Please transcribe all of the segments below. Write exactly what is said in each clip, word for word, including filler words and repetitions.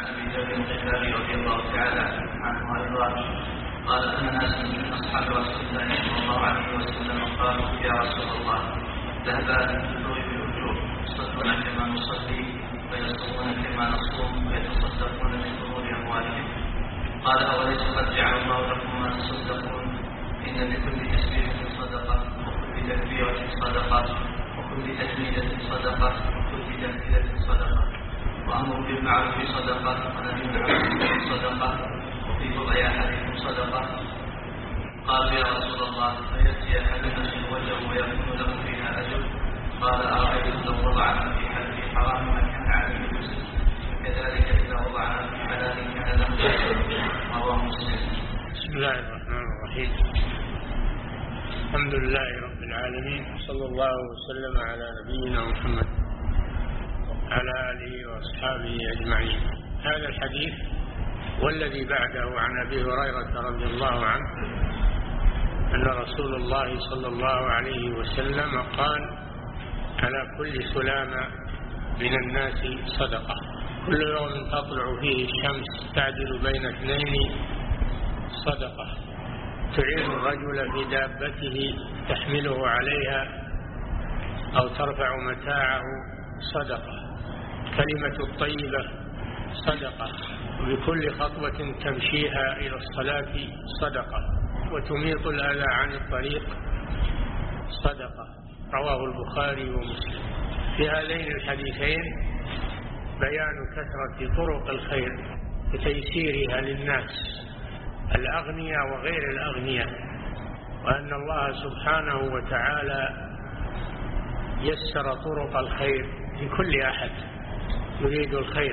ابي ذر الغفاري رضي الله تعالى عنه وارضاه قال ان ناس من اصحاب رسول الله صلى الله عليه وسلم قالوا يا رسول الله ذهب اهل البلوغ بالاجور يصلون كما نصلي ويصومون كما نصوم ويتصدقون من ظهور اموالهم قال اوليس قد جعل الله لكم ما تصدقون ان لكل تسبيحه صدقه وكل تكبيره صدقه وكل تحميده صدقه وكل تهليله صدقه وأمر بالمعروف صدقة ونهي عن المنكر صدقة وفي بضع أحدكم صدقة. قال يا رسول الله فيأتي أحدنا شهوته ويكون له فيها أجر قال أرأيتم لو وضعنا في حلال حرام ما كان عليه وزر كذلك إذا وضعنا في حلال كان له أجر. رواه مسلم. بسم الله الرحمن الرحيم. الحمد لله رب العالمين صلى الله وسلم على نبينا محمد على آله وأصحابه أجمعين. هذا الحديث والذي بعده عن أبي هريرة رضي الله عنه أن رسول الله صلى الله عليه وسلم قال على كل سلامة من الناس صدقة كل يوم تطلع فيه الشمس تعدل بين اثنين صدقة تعين الرجل في دابته تحمله عليها أو ترفع متاعه صدقة كلمة الطيبة صدقة وبكل خطوة تمشيها إلى الصلاة صدقة وتميط الأذى عن الطريق صدقة. رواه البخاري ومسلم. في هذين الحديثين بيان كثرة طرق الخير وتيسيرها للناس الأغنياء وغير الأغنياء وأن الله سبحانه وتعالى يسر طرق الخير لكل أحد يريد الخير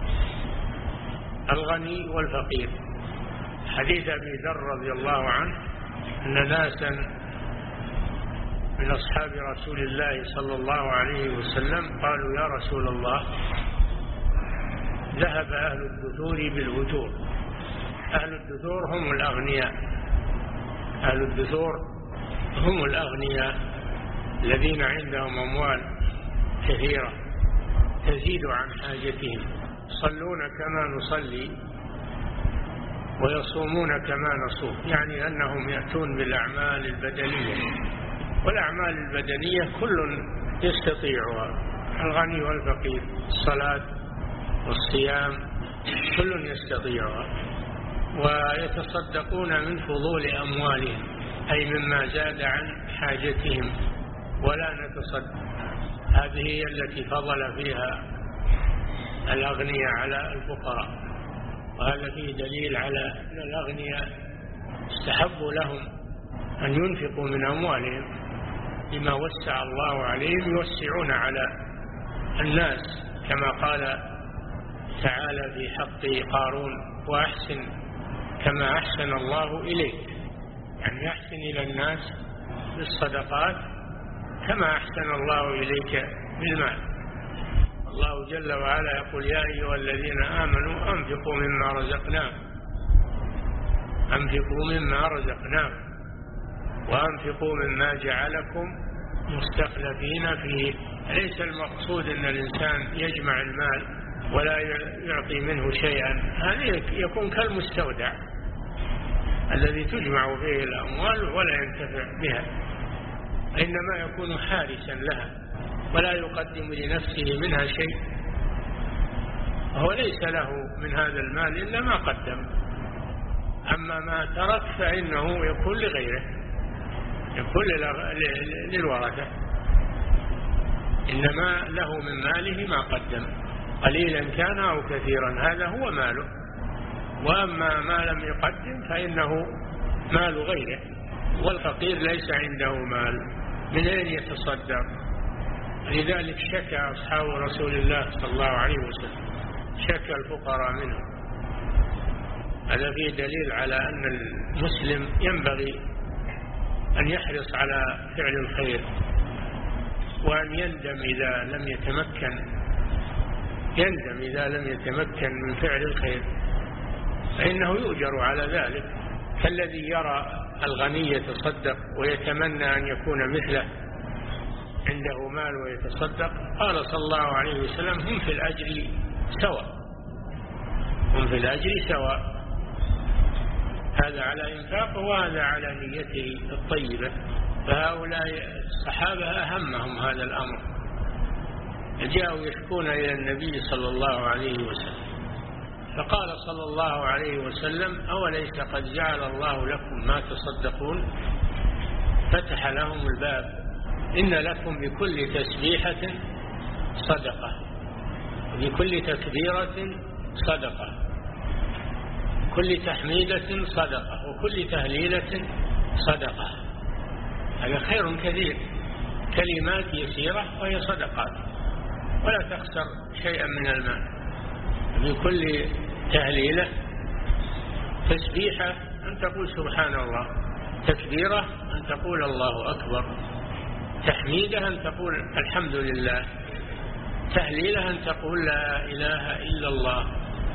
الغني والفقير. حديث أبي ذر رضي الله عنه أن ناسا من أصحاب رسول الله صلى الله عليه وسلم قالوا يا رسول الله ذهب أهل الدثور بالأجور. أهل الدثور هم الأغنياء أهل الدثور هم الأغنياء الذين عندهم أموال كثيرة تزيد عن حاجتهم يصلون كما نصلي ويصومون كما نصوم يعني أنهم يأتون بالأعمال البدنية والأعمال البدنية كل يستطيعها الغني والفقير الصلاة والصيام كل يستطيعها ويتصدقون من فضول أموالهم أي مما زاد عن حاجتهم ولا نتصدق. هذه هي التي فضل فيها الأغنياء على الفقراء وهذا فيه دليل على أن الأغنياء استحب لهم أن ينفقوا من أموالهم بما وسع الله عليهم يوسعون على الناس كما قال تعالى في حق قارون وأحسن كما أحسن الله إليك يعني يحسن إلى الناس بالصدقات كما أحسن الله إليك بالمال. الله جل وعلا يقول يا أيها الذين آمنوا أنفقوا مما رزقناكم أنفقوا مما رزقناكم وأنفقوا مما جعلكم مستخلفين فيه. ليس المقصود أن الإنسان يجمع المال ولا يعطي منه شيئا هذا يكون كالمستودع الذي تجمع فيه الأموال ولا ينتفع بها إنما يكون حارسا لها ولا يقدم لنفسه منها شيء وهو ليس له من هذا المال إلا ما قدم أما ما ترك فإنه يكون لغيره يكون للورثة إنما له من ماله ما قدم قليلا كان أو كثيرا هذا هو ماله وأما ما لم يقدم فإنه مال غيره. والفقير ليس عنده مال من أين يتصدق لذلك شكى أصحاب رسول الله صلى الله عليه وسلم شكى الفقراء منه. هذا فيه دليل على أن المسلم ينبغي أن يحرص على فعل الخير وأن يندم إذا لم يتمكن يندم إذا لم يتمكن من فعل الخير فإنه يؤجر على ذلك كالذي يرى الغني يتصدق ويتمنى أن يكون مثله عنده مال ويتصدق. قال صلى الله عليه وسلم هم في الأجر سواء هم في الأجر سواء. هذا على إنفاقه وهذا على نيته الطيبة. فهؤلاء الصحابة أهمهم هذا الأمر، جاءوا يشكون إلى النبي صلى الله عليه وسلم، فقال صلى الله عليه وسلم: أوليس قد جعل الله لكم ما تصدقون؟ فتح لهم الباب: إن لكم بكل تسبيحة صدقة، وبكل تكبيرة صدقة، كل تحميدة صدقة، وكل تهليلة صدقة. هذا خير كثير، كلمات يسيرة وهي صدقات، ولا تخسر شيئا من المال. بكل تهليلة تسبيحة أن تقول سبحان الله، تكبيرة أن تقول الله أكبر، تحميدة أن تقول الحمد لله، تهليلة أن تقول لا إله إلا الله.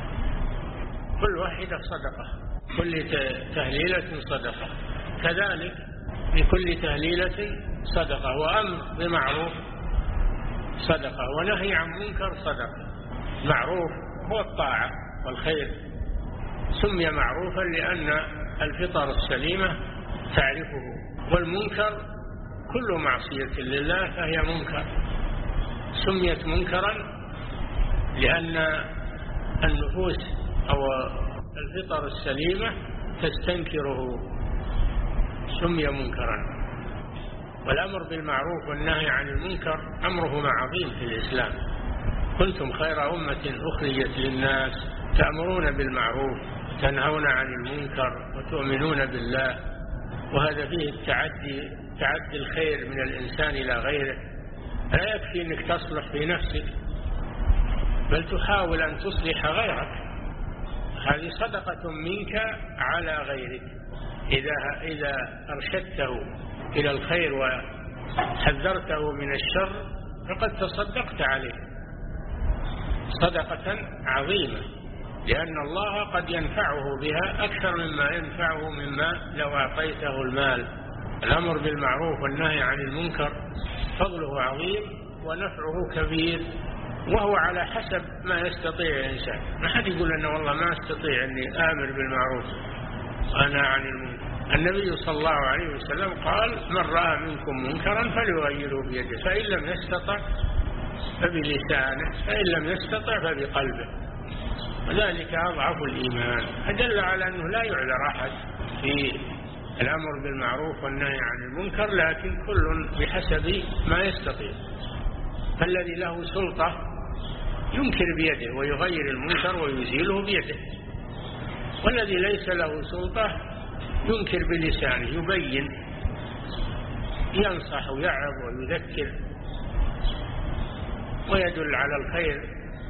كل واحدة صدقة، كل تهليلة صدقة. كذلك بكل تهليلة صدقة، وأمر بمعروف صدقة، ونهي عن منكر صدقة. معروف هو الطاعة والخير، سمي معروفا لأن الفطر السليمة تعرفه، والمنكر كل معصية لله فهي منكر. سميت منكرا لأن النفوس أو الفطر السليمة تستنكره، سمي منكرا. والأمر بالمعروف والنهي عن المنكر أمرهما عظيم في الإسلام. كنتم خير أمة أخرجت للناس تأمرون بالمعروف تنهون عن المنكر وتؤمنون بالله. وهذا فيه التعدي، تعدي الخير من الإنسان إلى غيره. لا يكفي أنك تصلح في نفسك، بل تحاول أن تصلح غيرك. هذه صدقة منك على غيرك. إذا إذا أرشدته إلى الخير وحذرته من الشر فقد تصدقت عليه صدقة عظيمة، لأن الله قد ينفعه بها أكثر مما ينفعه مما لو أعطيته المال. الأمر بالمعروف والنهي عن المنكر فضله عظيم ونفعه كبير، وهو على حسب ما يستطيع الإنسان. ما حد يقول أنه والله ما أستطيع أني آمر بالمعروف وأنهى عن المنكر. النبي صلى الله عليه وسلم قال: من رأى منكم منكرا فليغيره بيده، فإن لم يستطع فبلسانه، فإن لم يستطع فبقلبه، وذلك أضعف الإيمان. فدل على أنه لا يعذر أحد في الأمر بالمعروف والنهي عن المنكر، لكن كل بحسب ما يستطيع. فالذي له سلطة ينكر بيده ويغير المنكر ويزيله بيده، والذي ليس له سلطة ينكر بلسانه، يبين، ينصح ويعظ ويذكر ويدل على الخير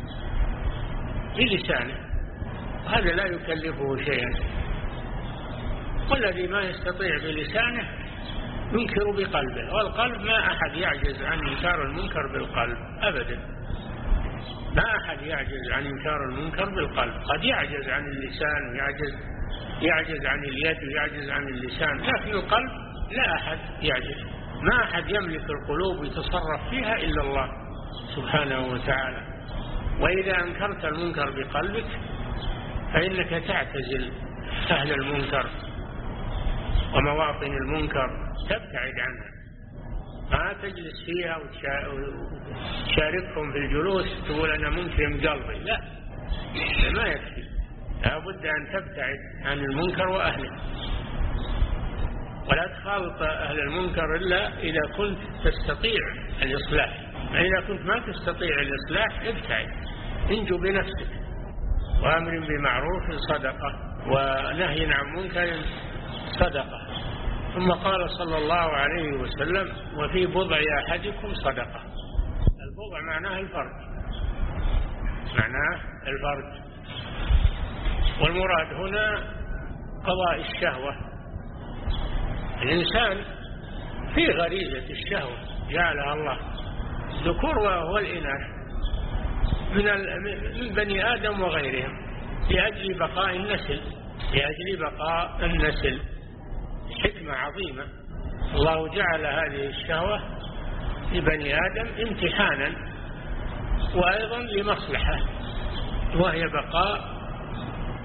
بلسانه، هذا لا يكلفه شيئا. والذي ما يستطيع بلسانه ينكر بقلبه، والقلب ما أحد يعجز عن إنكار المنكر بالقلب أبدا. ما أحد يعجز عن إنكار المنكر بالقلب. قد يعجز عن اللسان ويعجز يعجز عن اليد ويعجز عن اللسان، لكن القلب لا أحد يعجز. ما أحد يملك القلوب ويتصرف فيها إلا الله سبحانه وتعالى. وإذا أنكرت المنكر بقلبك فإنك تعتزل أهل المنكر ومواطن المنكر، تبتعد عنها، ما تجلس فيها وتشاركهم في الجلوس تقول أنا منكر بقلبي. لا، ما يكفي، لا بد أن تبتعد عن المنكر وأهله، ولا تخالط أهل المنكر إلا إذا كنت تستطيع الإصلاح. إذا كنت ما تستطيع الإصلاح ابتعد، انجو بنفسك. وأمر بمعروف صدقة، ونهي عن منكر صدقة. ثم قال صلى الله عليه وسلم: وفي بضع أحدكم صدقة. البضع معناه الفرج، معناه الفرج، والمراد هنا قضاء الشهوة. الإنسان في غريزة الشهوة جعلها الله، الذكور والإناث من من بني آدم وغيرهم، لأجل بقاء النسل، لأجل بقاء النسل. حكمة عظيمة، الله جعل هذه الشهوة لبني آدم امتحانا وأيضا لمصلحة، وهي بقاء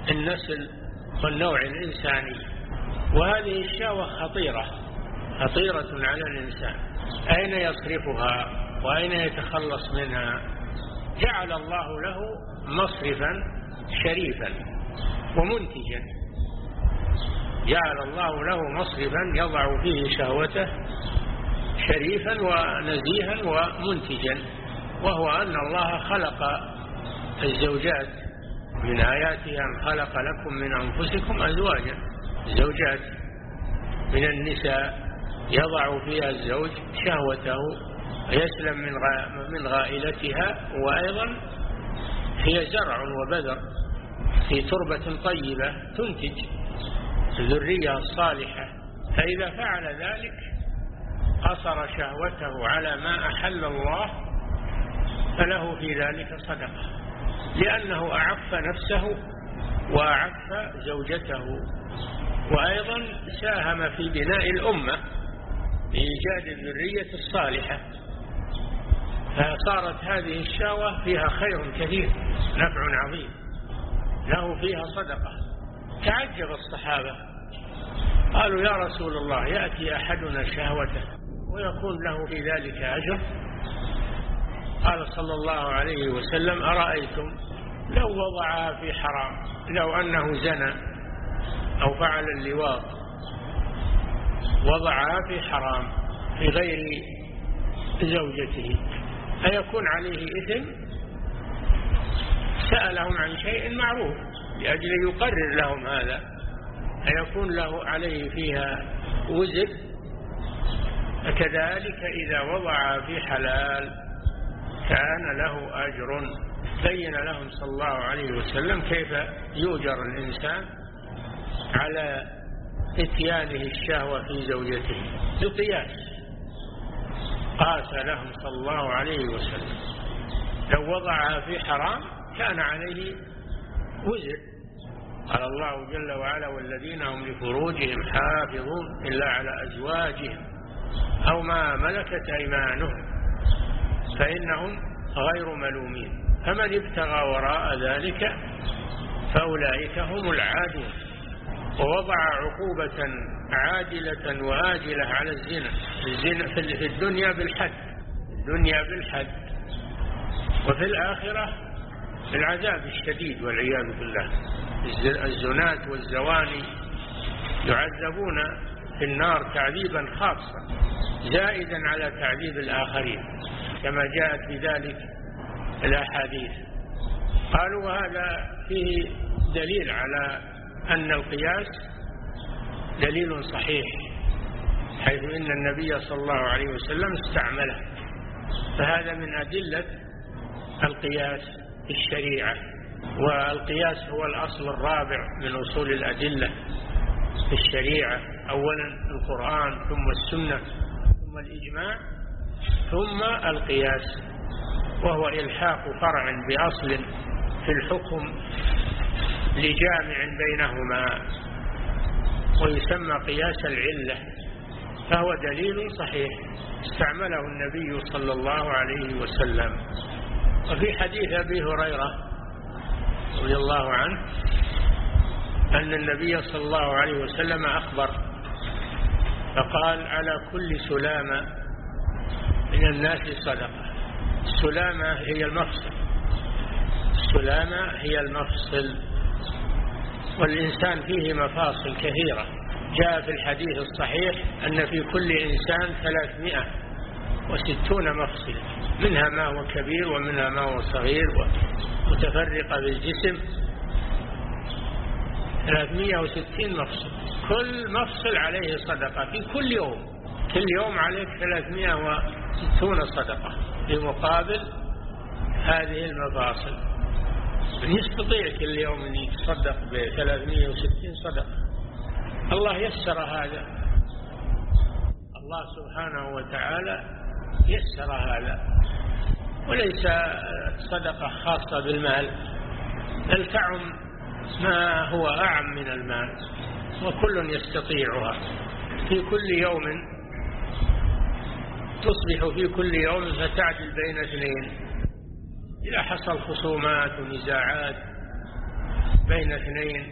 النسل والنوع الإنساني. وهذه الشهوة خطيرة خطيرة على الإنسان، أين يصرفها وأين يتخلص منها؟ جعل الله له مصرفا شريفا ومنتجا، جعل الله له مصرفا يضع فيه شهوته شريفا ونزيها ومنتجا، وهو أن الله خلق الزوجات، من آياته أن خلق لكم من أنفسكم أزواجا، زوجات من النساء يضع فيها الزوج شهوته ويسلم من من غائلتها، وأيضا هي زرع وبذر في تربة طيبة تنتج الذرية الصالحة. فإذا فعل ذلك قصر شهوته على ما أحل الله فله في ذلك صدقة، لأنه أعف نفسه وأعف زوجته، وأيضا ساهم في بناء الأمة بإيجاد الذرية الصالحة. فصارت هذه الشهوة فيها خير كثير، نفع عظيم، له فيها صدقة. تعجب الصحابة قالوا يا رسول الله يأتي أحدنا شهوته ويكون له في ذلك أجر؟ قال صلى الله عليه وسلم أرأيتم لو وضعها في حرام، لو أنه زنى أو فعل اللواط وضعها في حرام في غير زوجته أيكون عليه إثم؟ سألهم عن شيء معروف لأجل يقرر لهم هذا، أيكون له عليه فيها وزر؟ فكذلك إذا وضع في حلال كان له أجر. بين لهم صلى الله عليه وسلم كيف يؤجر الإنسان على اتيانه الشهوة في زوجته بقياس. قاس لهم صلى الله عليه وسلم لو وضعها في حرام كان عليه وزر. قال الله جل وعلا والذين هم لفروجهم حافظون إلا على أزواجهم أو ما ملكت أيمانهم فإنهم غير ملومين، فمن ابتغى وراء ذلك فأولئك هم العادون. ووضع عقوبة عاجلة وآجلة على الزنا، الزنا في الدنيا بالحد، الدنيا بالحد، وفي الآخرة بالعذاب الشديد والعياذ بالله. الزنات والزواني يعذبون في النار تعذيبا خاصا زائدا على تعذيب الآخرين كما جاءت بذلك الأحاديث. قالوا وهذا فيه دليل على أن القياس دليل صحيح، حيث إن النبي صلى الله عليه وسلم استعمله، فهذا من أدلة القياس في الشريعة. والقياس هو الأصل الرابع من أصول الأدلة في الشريعة، أولا القرآن ثم السنة ثم الإجماع ثم القياس، وهو إلحاق فرع بأصل في الحكم لجامع بينهما، ويسمى قياس العلة، فهو دليل صحيح استعمله النبي صلى الله عليه وسلم. وفي حديث أبي هريرة رضي الله عنه أن النبي صلى الله عليه وسلم أخبر فقال على كل سلامة من الناس صدقة. السلامة هي المفصل، السلامة هي المفصل، والإنسان فيه مفاصل كثيرة. جاء في الحديث الصحيح أن في كل إنسان ثلاثمائة وستون مفصل، منها ما هو كبير ومنها ما هو صغير ومتفرقة بالجسم، ثلاثمائة وستين مفصل، كل مفصل عليه صدقة في كل يوم، كل يوم عليك ثلاثمائة وستون صدقة بمقابل هذه المفاصل. يستطيع كل يوم أن يتصدق بثلاثمائة وستين صدقة. الله يسر هذا، الله سبحانه وتعالى يسر هذا، وليس صدقة خاصة بالمال، بل تعم ما هو أعم من المال، وكل يستطيعها. في كل يوم تصبح في كل يوم فتعدل بين اثنين، إذا حصل خصومات ونزاعات بين اثنين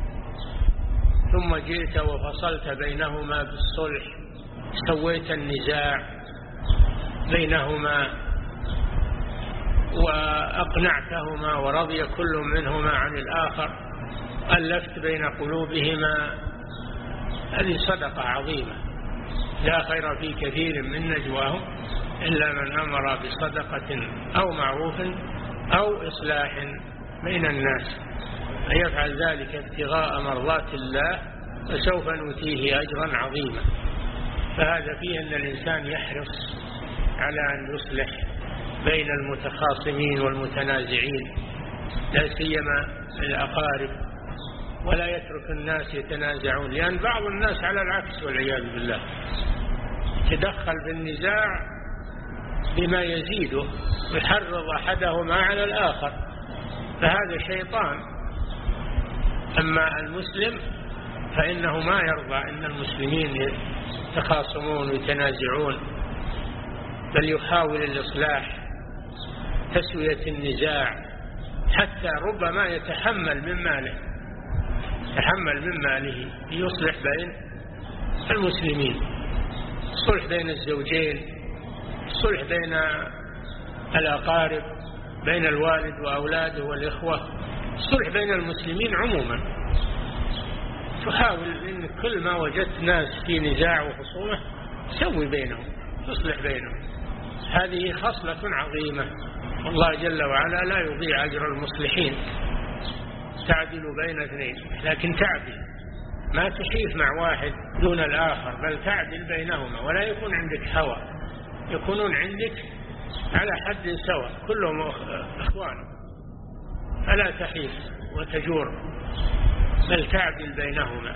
ثم جئت وفصلت بينهما بالصلح، سويت النزاع بينهما وأقنعتهما ورضي كل منهما عن الآخر، ألفت بين قلوبهما، هذه صدقة عظيمة. لا خير في كثير من نجواهم إلا من أمر بصدقة أو معروف أو إصلاح بين الناس، فيفعل ذلك ابتغاء مرضات الله فسوف نؤتيه أجرا عظيما. فهذا فيه أن الإنسان يحرص على أن يصلح بين المتخاصمين والمتنازعين، لا سيما الأقارب، ولا يترك الناس يتنازعون، لأن بعض الناس على العكس والعياذ بالله يتدخل بالنزاع بما يزيده ويحرض أحدهما على الآخر، فهذا شيطان. أما المسلم فإنه ما يرضى أن المسلمين يتخاصمون ويتنازعون، بل يحاول الإصلاح، تسوية النزاع، حتى ربما يتحمل من ماله يتحمل من ماله ليصلح بين المسلمين، الصلح بين الزوجين، الصلح بين الأقارب، بين الوالد وأولاده والإخوة، الصلح بين المسلمين عموما. تحاول إن كل ما وجدت ناس في نزاع وخصومة سوي بينهم، تصلح بينهم، هذه خصلة عظيمة، والله جل وعلا لا يضيع أجر المصلحين. تعدل بين اثنين، لكن تعدل ما تحيف مع واحد دون الآخر، بل تعدل بينهما، ولا يكون عندك هوى، يكونون عندك على حد سواء، كلهم إخوان، فلا تحيف وتجور، بل تعدل بينهما.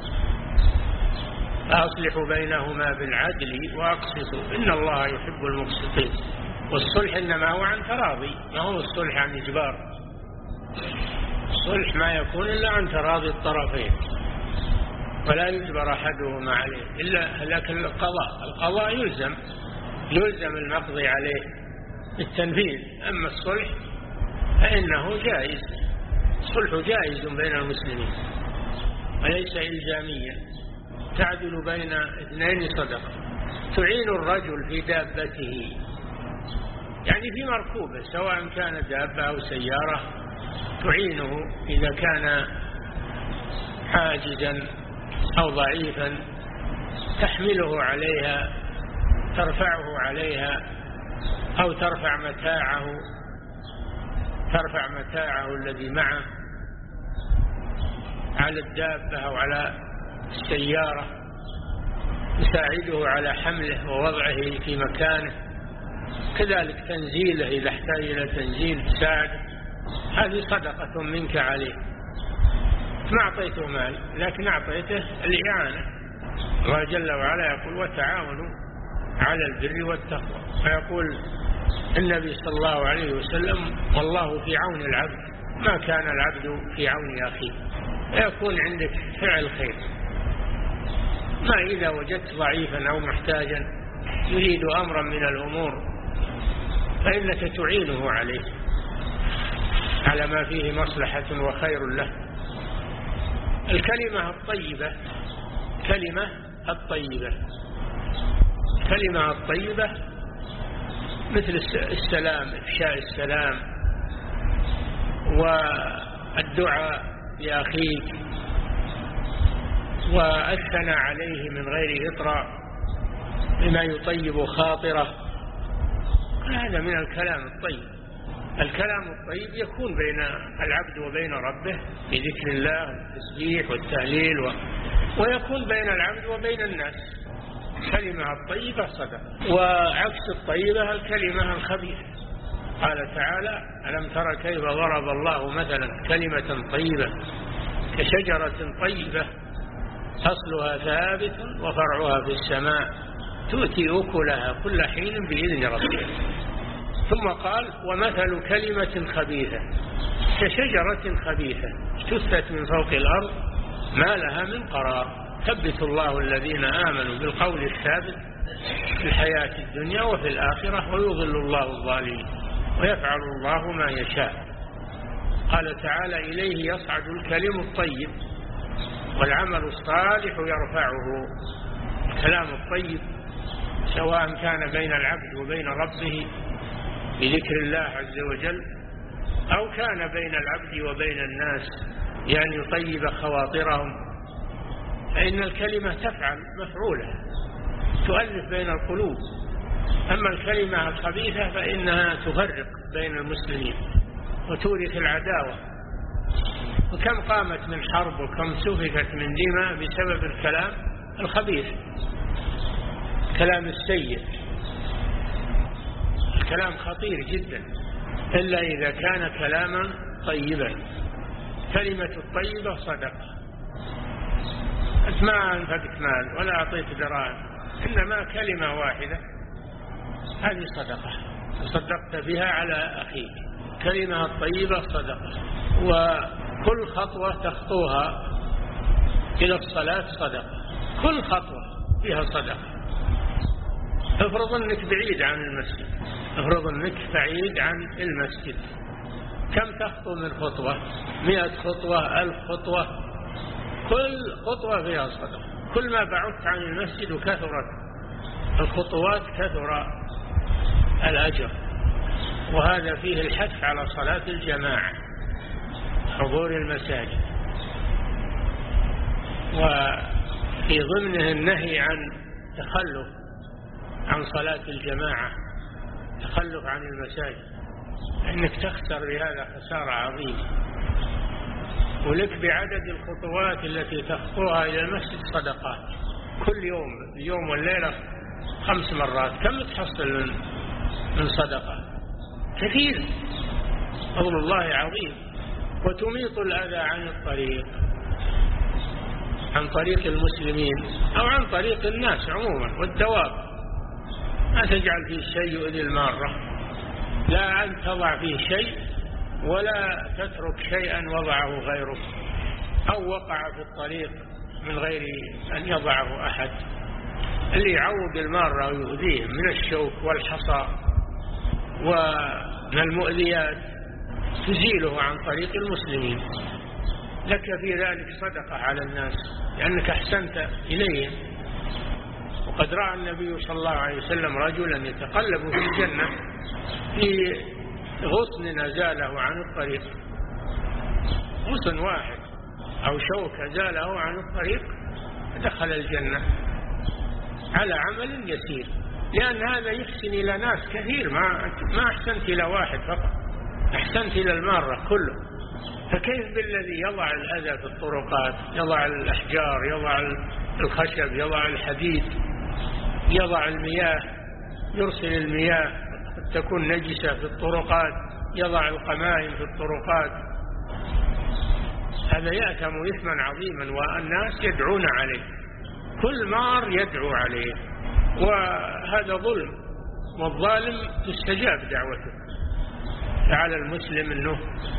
فأصلحوا بينهما بالعدل وأقسطوا إن الله يحب المقسطين. والصلح إنما هو عن تراضي، ما هو الصلح عن إجبار. الصلح ما يكون إلا عن تراضي الطرفين، ولا يجبر أحدهما عليه إلا، لكن القضاء القضاء يلزم يلزم المقضي عليه بالتنفيذ. أما الصلح فإنه جائز، الصلح جائز بين المسلمين وليس إلزاميا. تعدل بين اثنين صدقة. تعين الرجل في دابته، يعني في مركوبة، سواء كانت دابة أو سيارة، تعينه إذا كان حاجزا أو ضعيفا، تحمله عليها، ترفعه عليها، أو ترفع متاعه ترفع متاعه الذي معه على الدابة أو على السيارة، تساعده على حمله ووضعه في مكانه، كذلك تنزيله إذا احتاج إلى تنزيل تساعده. هذه صدقة منك عليه، ما أعطيته مال لكن أعطيته الإعانة. الله جل وعلا يقول وتعاونوا على البر والتقوى، ويقول النبي صلى الله عليه وسلم والله في عون العبد ما كان العبد في عون أخيه. يكون عندك فعل خير، ما إذا وجدت ضعيفا أو محتاجا يريد أمرا من الأمور فإنك تعينه عليه على ما فيه مصلحة وخير له. الكلمة الطيبة كلمة الطيبة كلمة الطيبة مثل السلام، إفشاء السلام، والدعاء لأخيك، والثناء عليه من غير إطراء بما يطيب خاطره. هذا من الكلام الطيب. الكلام الطيب يكون بين العبد وبين ربه بذكر الله والتسبيح والتهليل و... ويكون بين العبد وبين الناس. الكلمة الطيبة صدقة، وعكس الطيبة الكلمة الخبيثة. قال تعالى ألم تر كيف ضرب الله مثلا كلمة طيبة كشجرة طيبة أصلها ثابت وفرعها في السماء تؤتي أكلها كل حين بإذن ربها. ثم قال ومثل كلمة خبيثة كشجرة خبيثة اجتثت من فوق الأرض ما لها من قرار ثبت الله الذين آمنوا بالقول الثابت في الحياة الدنيا وفي الآخرة ويضل الله الظالمين ويفعل الله ما يشاء. قال تعالى: إليه يصعد الكلم الطيب والعمل الصالح يرفعه. الكلام الطيب سواء كان بين العبد وبين ربه بذكر الله عز وجل، أو كان بين العبد وبين الناس يعني يطيب خواطرهم، فإن الكلمة تفعل مفعولها، تؤلف بين القلوب. أما الكلمة الخبيثة فإنها تفرق بين المسلمين وتورث العداوة. وكم قامت من حرب وكم سفكت من دماء بسبب الكلام الخبيث، الكلام السيء. الكلام خطير جدا إلا إذا كان كلاما طيبا. كلمة الطيبة صدقة. أنت ما أنفقت مال ولا أعطيت دراهم، إنما كلمة واحدة هذه صدقة، تصدقت بها على أخيك. كلمة الطيبة صدقة. وكل خطوة تخطوها إلى الصلاة صدقة، كل خطوة فيها صدقة. افرض أنك بعيد عن المسجد، افرض أنك بعيد عن المسجد، كم تخطو من خطوة؟ مئة خطوة، ألف خطوة، كل خطوة فيها صدقة. كل ما بعدت عن المسجد وكثرت الخطوات كثر الأجر. وهذا فيه الحث على صلاة الجماعة، حضور المساجد، وفي ضمنه النهي عن تخلف عن صلاة الجماعة، تخلف عن المساجد، إنك تخسر بهذا خسارة عظيمة. ولك بعدد الخطوات التي تخطوها إلى المسجد صدقات كل يوم، اليوم والليلة خمس مرات، كم تحصل من من صدقة؟ كثير، فضل الله عظيم. وتميط الأذى عن الطريق، عن طريق المسلمين أو عن طريق الناس عموما والدواب. ما تجعل فيه شيء يؤذي المارة، لا أن تضع فيه شيء ولا تترك شيئا وضعه غيره أو وقع في الطريق من غير أن يضعه أحد. اللي يعوق المارة ويؤذيه من الشوك والحصى ومن المؤذيات تزيله عن طريق المسلمين. لك في ذلك صدقة على الناس لأنك أحسنت إليهم. وقد رأى النبي صلى الله عليه وسلم رجلا يتقلب في الجنة في غصن نزاله عن الطريق، غصن واحد أو شوكة زاله عن الطريق دخل الجنة على عمل يسير، لأن هذا يحسن إلى ناس كثير. ما ما أحسنت إلى واحد فقط، أحسنت إلى المارة كله. فكيف بالذي يضع الأذى في الطرقات، يضع الأحجار، يضع الخشب، يضع الحديد، يضع المياه، يرسل المياه قد تكون نجسة في الطرقات، يضع القمائم في الطرقات. هذا يأثم إثما عظيما والناس يدعون عليه، كل مار يدعو عليه، وهذا ظلم، والظالم تستجاب دعوته. فعلى المسلم أنه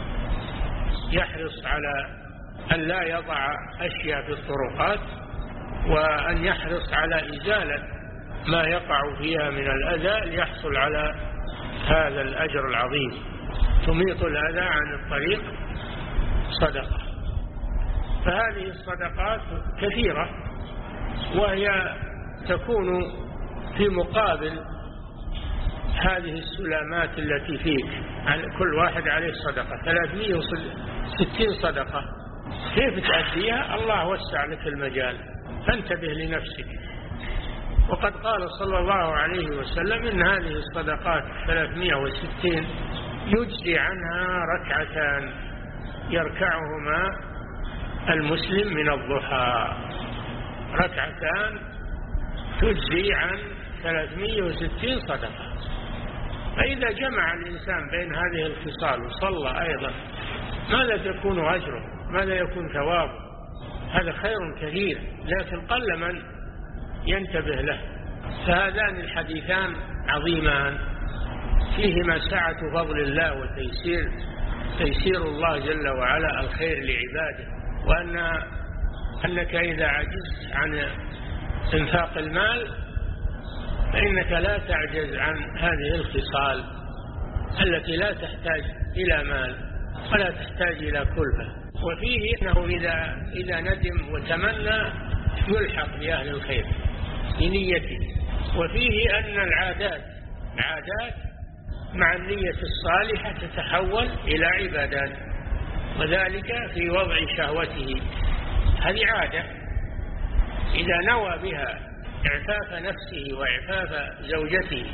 يحرص على أن لا يضع أشياء في الطرقات، وأن يحرص على إزالة ما يقع فيها من الأذى ليحصل على هذا الأجر العظيم. تميط الأذى عن الطريق صدقة. فهذه الصدقات كثيرة، وهي تكون في مقابل هذه السلامات التي فيك. كل واحد عليه صدقة، ثلاثمائة وستين صدقة. كيف تأديها؟ الله وسع لك المجال، فانتبه لنفسك. وقد قال صلى الله عليه وسلم إن هذه الصدقات ثلاثمائة وستين يجزي عنها ركعتان يركعهما المسلم من الضحى، ركعتان تجزي عن ثلاثمائة وستين صدقة. فإذا جمع الإنسان بين هذه الخصال وصلى أيضا، ماذا تكون أجره؟ ماذا يكون ثوابه؟ هذا خير كثير، لكن قل من ينتبه له. فهذان الحديثان عظيمان فيهما سعة فضل الله وتيسير تيسير الله جل وعلا الخير لعباده، وأن أنك إذا عجزت عن إنفاق المال فإنك لا تعجز عن هذه الخصال التي لا تحتاج إلى مال. ولا تحتاج إلى كلفة. وفيه أنه إذا, إذا ندم وتمنى يلحق بأهل الخير بنيته. وفيه أن العادات عادات مع النية الصالحة تتحول إلى عبادات، وذلك في وضع شهوته. هذه عادة إذا نوى بها إعفاف نفسه وإعفاف زوجته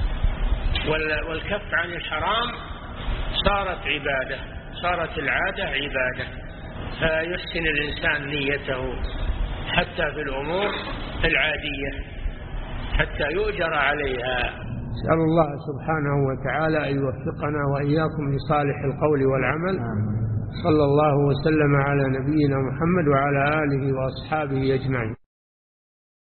والكف عن الحرام صارت عبادة، صارت العادة عبادة. فيحسن الإنسان نيته حتى في الأمور العادية حتى يؤجر عليها. نسأل الله سبحانه وتعالى أن يوفقنا وإياكم لصالح القول والعمل. صلى الله وسلم على نبينا محمد وعلى آله وأصحابه أجمعين.